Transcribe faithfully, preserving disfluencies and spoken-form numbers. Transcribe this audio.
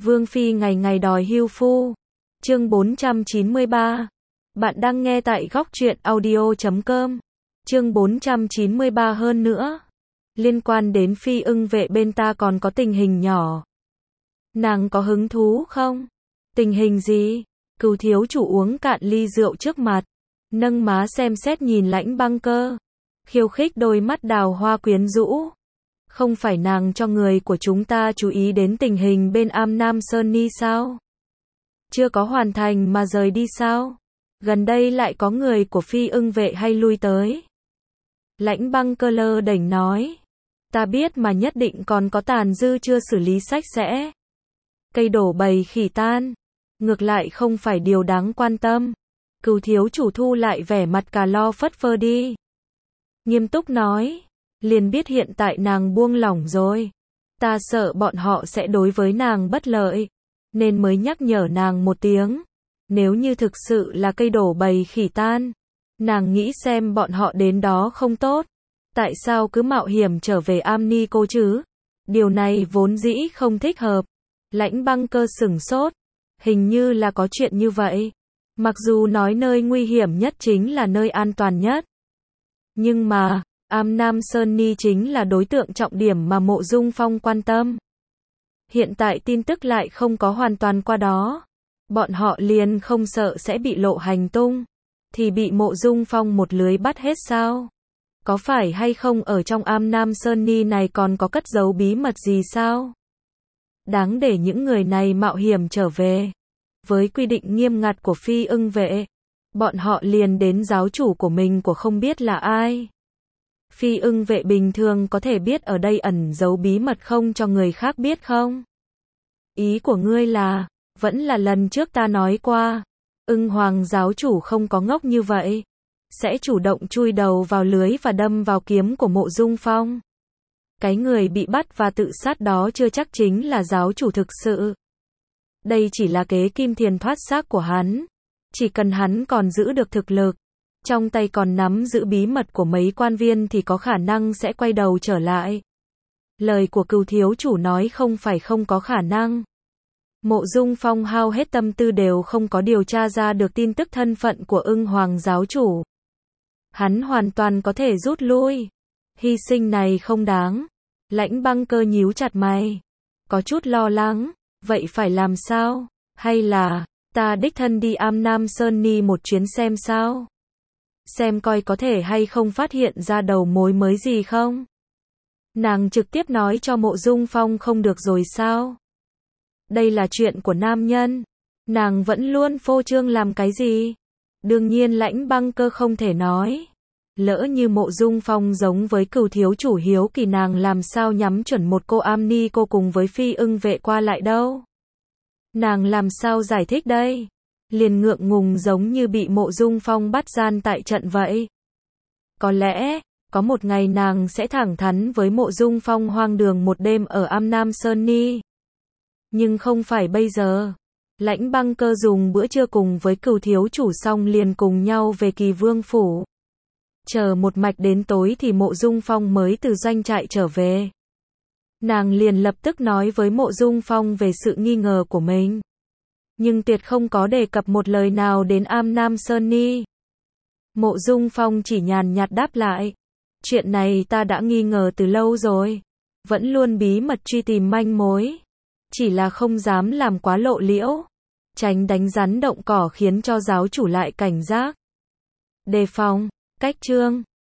Vương Phi ngày ngày đòi hưu phu. Chương bốn trăm chín mươi ba. Bạn đang nghe tại góc truyện audio chấm com. Chương bốn trăm chín mươi ba hơn nữa. Liên quan đến Phi Ưng Vệ bên ta còn có tình hình nhỏ. Nàng có hứng thú không? Tình hình gì? Cừu thiếu chủ uống cạn ly rượu trước mặt, nâng má xem xét nhìn Lãnh Băng Cơ, khiêu khích đôi mắt đào hoa quyến rũ. Không phải nàng cho người của chúng ta chú ý đến tình hình bên Am Nam Sơn Ni sao? Chưa có hoàn thành mà rời đi sao? Gần đây lại có người của Phi Ưng Vệ hay lui tới? Lãnh Băng Cơ lơ đễnh nói. Ta biết mà nhất định còn có tàn dư chưa xử lý sạch sẽ. Cây đổ bầy khỉ tan. Ngược lại không phải điều đáng quan tâm. Cừu thiếu chủ thu lại vẻ mặt cà lo phất phơ đi. Nghiêm túc nói. Liền biết hiện tại nàng buông lỏng rồi. Ta sợ bọn họ sẽ đối với nàng bất lợi. Nên mới nhắc nhở nàng một tiếng. Nếu như thực sự là cây đổ bầy khỉ tan. Nàng nghĩ xem bọn họ đến đó không tốt. Tại sao cứ mạo hiểm trở về Am Ni cô chứ? Điều này vốn dĩ không thích hợp. Lãnh Băng Cơ sửng sốt. Hình như là có chuyện như vậy. Mặc dù nói nơi nguy hiểm nhất chính là nơi an toàn nhất. Nhưng mà, Am Nam Sơn Ni chính là đối tượng trọng điểm mà Mộ Dung Phong quan tâm. Hiện tại tin tức lại không có hoàn toàn qua đó. Bọn họ liền không sợ sẽ bị lộ hành tung. Thì bị Mộ Dung Phong một lưới bắt hết sao? Có phải hay không ở trong Am Nam Sơn Ni này còn có cất giấu bí mật gì sao? Đáng để những người này mạo hiểm trở về. Với quy định nghiêm ngặt của Phi Ưng Vệ, bọn họ liền đến giáo chủ của mình của không biết là ai. Phi Ưng Vệ bình thường có thể biết ở đây ẩn giấu bí mật không cho người khác biết không? Ý của ngươi là, vẫn là lần trước ta nói qua, Ưng Hoàng giáo chủ không có ngốc như vậy. Sẽ chủ động chui đầu vào lưới và đâm vào kiếm của Mộ Dung Phong. Cái người bị bắt và tự sát đó chưa chắc chính là giáo chủ thực sự. Đây chỉ là kế kim tiền thoát xác của hắn. Chỉ cần hắn còn giữ được thực lực, trong tay còn nắm giữ bí mật của mấy quan viên thì có khả năng sẽ quay đầu trở lại. Lời của Cừu thiếu chủ nói không phải không có khả năng. Mộ Dung Phong hao hết tâm tư đều không có điều tra ra được tin tức thân phận của Ưng Hoàng giáo chủ. Hắn hoàn toàn có thể rút lui. Hy sinh này không đáng. Lãnh Băng Cơ nhíu chặt mày. Có chút lo lắng. Vậy phải làm sao? Hay là, ta đích thân đi Am Nam Sơn Ni một chuyến xem sao? Xem coi có thể hay không phát hiện ra đầu mối mới gì không? Nàng trực tiếp nói cho Mộ Dung Phong không được rồi sao? Đây là chuyện của nam nhân. Nàng vẫn luôn phô trương làm cái gì? Đương nhiên Lãnh Băng Cơ không thể nói. Lỡ như Mộ Dung Phong giống với Cừu thiếu chủ hiếu kỳ nàng làm sao nhắm chuẩn một cô Am Ni cô cùng với Phi Ưng Vệ qua lại đâu. Nàng làm sao giải thích đây? Liền ngượng ngùng giống như bị Mộ Dung Phong bắt gian tại trận vậy. Có lẽ, có một ngày nàng sẽ thẳng thắn với Mộ Dung Phong hoang đường một đêm ở Am Nam Sơn Ni. Nhưng không phải bây giờ. Lãnh Băng Cơ dùng bữa trưa cùng với Cừu thiếu chủ xong liền cùng nhau về Kỳ Vương phủ. Chờ một mạch đến tối thì Mộ Dung Phong mới từ doanh trại trở về. Nàng liền lập tức nói với Mộ Dung Phong về sự nghi ngờ của mình. Nhưng tuyệt không có đề cập một lời nào đến Am Nam Sơn Ni. Mộ Dung Phong chỉ nhàn nhạt đáp lại. Chuyện này ta đã nghi ngờ từ lâu rồi. Vẫn luôn bí mật truy tìm manh mối. Chỉ là không dám làm quá lộ liễu. Tránh đánh rắn động cỏ khiến cho giáo chủ lại cảnh giác. Đề phòng. Cách chương